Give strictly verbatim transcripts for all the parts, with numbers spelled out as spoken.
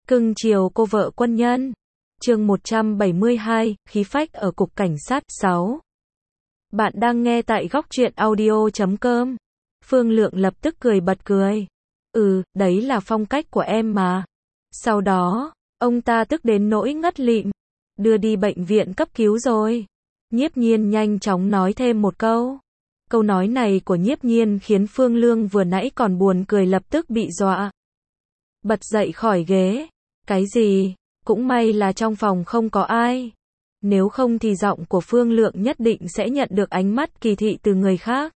Cưng chiều cô vợ quân nhân. Chương một trăm bảy mươi hai, khí phách ở cục cảnh sát. sáu. Bạn đang nghe tại góc truyện audio chấm com. Phương Lượng lập tức cười bật cười. Ừ, đấy là phong cách của em mà. Sau đó, ông ta tức đến nỗi ngất lịm. Đưa đi bệnh viện cấp cứu rồi. Nhiếp Nhiên nhanh chóng nói thêm một câu. Câu nói này của Nhiếp Nhiên khiến Phương Lương vừa nãy còn buồn cười lập tức bị dọa. Bật dậy khỏi ghế. Cái gì? Cũng may là trong phòng không có ai. Nếu không thì giọng của Phương Lượng nhất định sẽ nhận được ánh mắt kỳ thị từ người khác.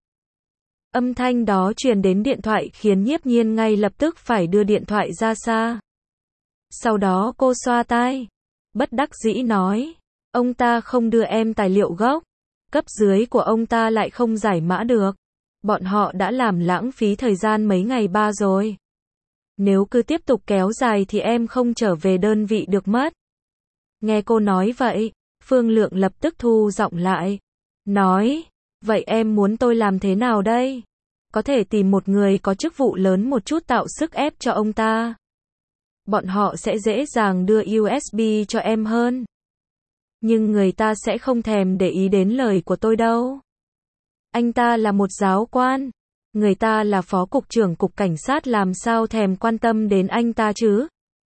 Âm thanh đó truyền đến điện thoại khiến Nhiếp Nhiên ngay lập tức phải đưa điện thoại ra xa. Sau đó cô xoa tai. Bất đắc dĩ nói. Ông ta không đưa em tài liệu gốc. Cấp dưới của ông ta lại không giải mã được. Bọn họ đã làm lãng phí thời gian mấy ngày ba rồi. Nếu cứ tiếp tục kéo dài thì em không trở về đơn vị được mất. Nghe cô nói vậy, Phương Lượng lập tức thu giọng lại. Nói, vậy em muốn tôi làm thế nào đây? Có thể tìm một người có chức vụ lớn một chút tạo sức ép cho ông ta. Bọn họ sẽ dễ dàng đưa u ét bê cho em hơn. Nhưng người ta sẽ không thèm để ý đến lời của tôi đâu. Anh ta là một giáo quan. Người ta là phó cục trưởng cục cảnh sát làm sao thèm quan tâm đến anh ta chứ?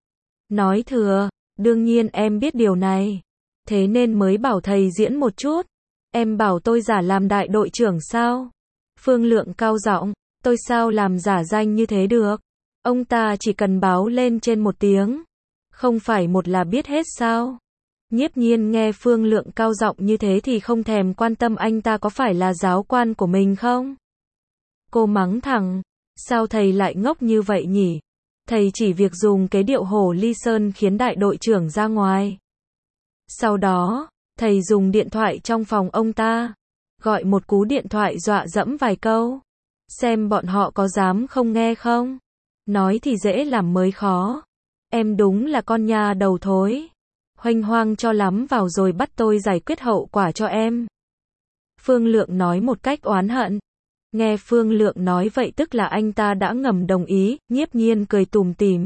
Nói thừa, đương nhiên em biết điều này. Thế nên mới bảo thầy diễn một chút. Em bảo tôi giả làm đại đội trưởng sao? Phương Lượng cao giọng, tôi sao làm giả danh như thế được? Ông ta chỉ cần báo lên trên một tiếng. Không phải một là biết hết sao? Nhiếp Nhiên nghe Phương Lượng cao giọng như thế thì không thèm quan tâm anh ta có phải là giáo quan của mình không? Cô mắng thẳng, sao thầy lại ngốc như vậy nhỉ? Thầy chỉ việc dùng cái điệu hổ ly sơn khiến đại đội trưởng ra ngoài. Sau đó, thầy dùng điện thoại trong phòng ông ta, gọi một cú điện thoại dọa dẫm vài câu. Xem bọn họ có dám không nghe không? Nói thì dễ làm mới khó. Em đúng là con nha đầu thối. Hoành hoang cho lắm vào rồi bắt tôi giải quyết hậu quả cho em. Phương Lượng nói một cách oán hận. Nghe Phương Lượng nói vậy tức là anh ta đã ngầm đồng ý, Nhiếp Nhiên cười tủm tỉm.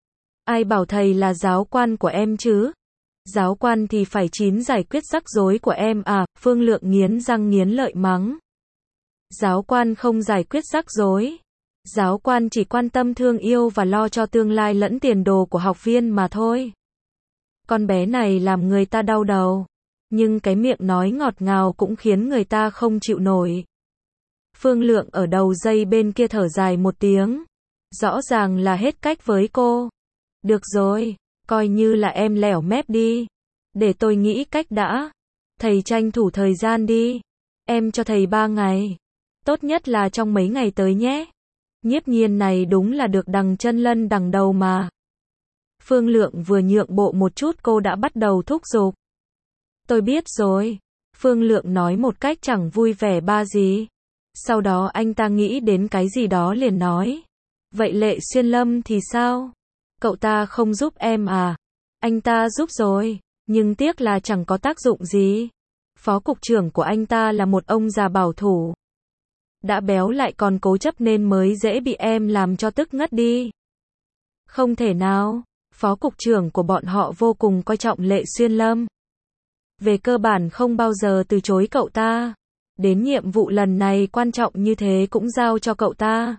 Ai bảo thầy là giáo quan của em chứ? Giáo quan thì phải chín giải quyết rắc rối của em à? Phương Lượng nghiến răng nghiến lợi mắng. Giáo quan không giải quyết rắc rối. Giáo quan chỉ quan tâm thương yêu và lo cho tương lai lẫn tiền đồ của học viên mà thôi. Con bé này làm người ta đau đầu. Nhưng cái miệng nói ngọt ngào cũng khiến người ta không chịu nổi. Phương Lượng ở đầu dây bên kia thở dài một tiếng. Rõ ràng là hết cách với cô. Được rồi, coi như là em lẻo mép đi. Để tôi nghĩ cách đã. Thầy tranh thủ thời gian đi. Em cho thầy ba ngày. Tốt nhất là trong mấy ngày tới nhé. Nhiếp Nhiên này đúng là được đằng chân lân đằng đầu mà. Phương Lượng vừa nhượng bộ một chút cô đã bắt đầu thúc giục. Tôi biết rồi. Phương Lượng nói một cách chẳng vui vẻ ba gì. Sau đó anh ta nghĩ đến cái gì đó liền nói. Vậy Lệ Xuyên Lâm thì sao? Cậu ta không giúp em à? Anh ta giúp rồi, nhưng tiếc là chẳng có tác dụng gì. Phó cục trưởng của anh ta là một ông già bảo thủ. Đã béo lại còn cố chấp nên mới dễ bị em làm cho tức ngất đi. Không thể nào, phó cục trưởng của bọn họ vô cùng coi trọng Lệ Xuyên Lâm. Về cơ bản không bao giờ từ chối cậu ta. Đến nhiệm vụ lần này quan trọng như thế cũng giao cho cậu ta.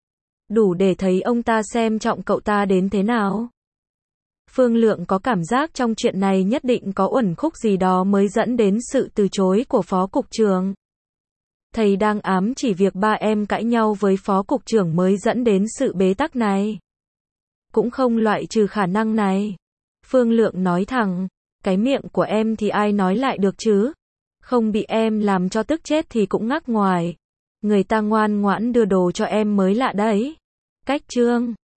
Đủ để thấy ông ta xem trọng cậu ta đến thế nào. Phương Lượng có cảm giác trong chuyện này nhất định có uẩn khúc gì đó mới dẫn đến sự từ chối của phó cục trưởng. Thầy đang ám chỉ việc ba em cãi nhau với phó cục trưởng mới dẫn đến sự bế tắc này. Cũng không loại trừ khả năng này. Phương Lượng nói thẳng, cái miệng của em thì ai nói lại được chứ? Không bị em làm cho tức chết thì cũng ngắc ngoài. Người ta ngoan ngoãn đưa đồ cho em mới lạ đấy. Cách trương.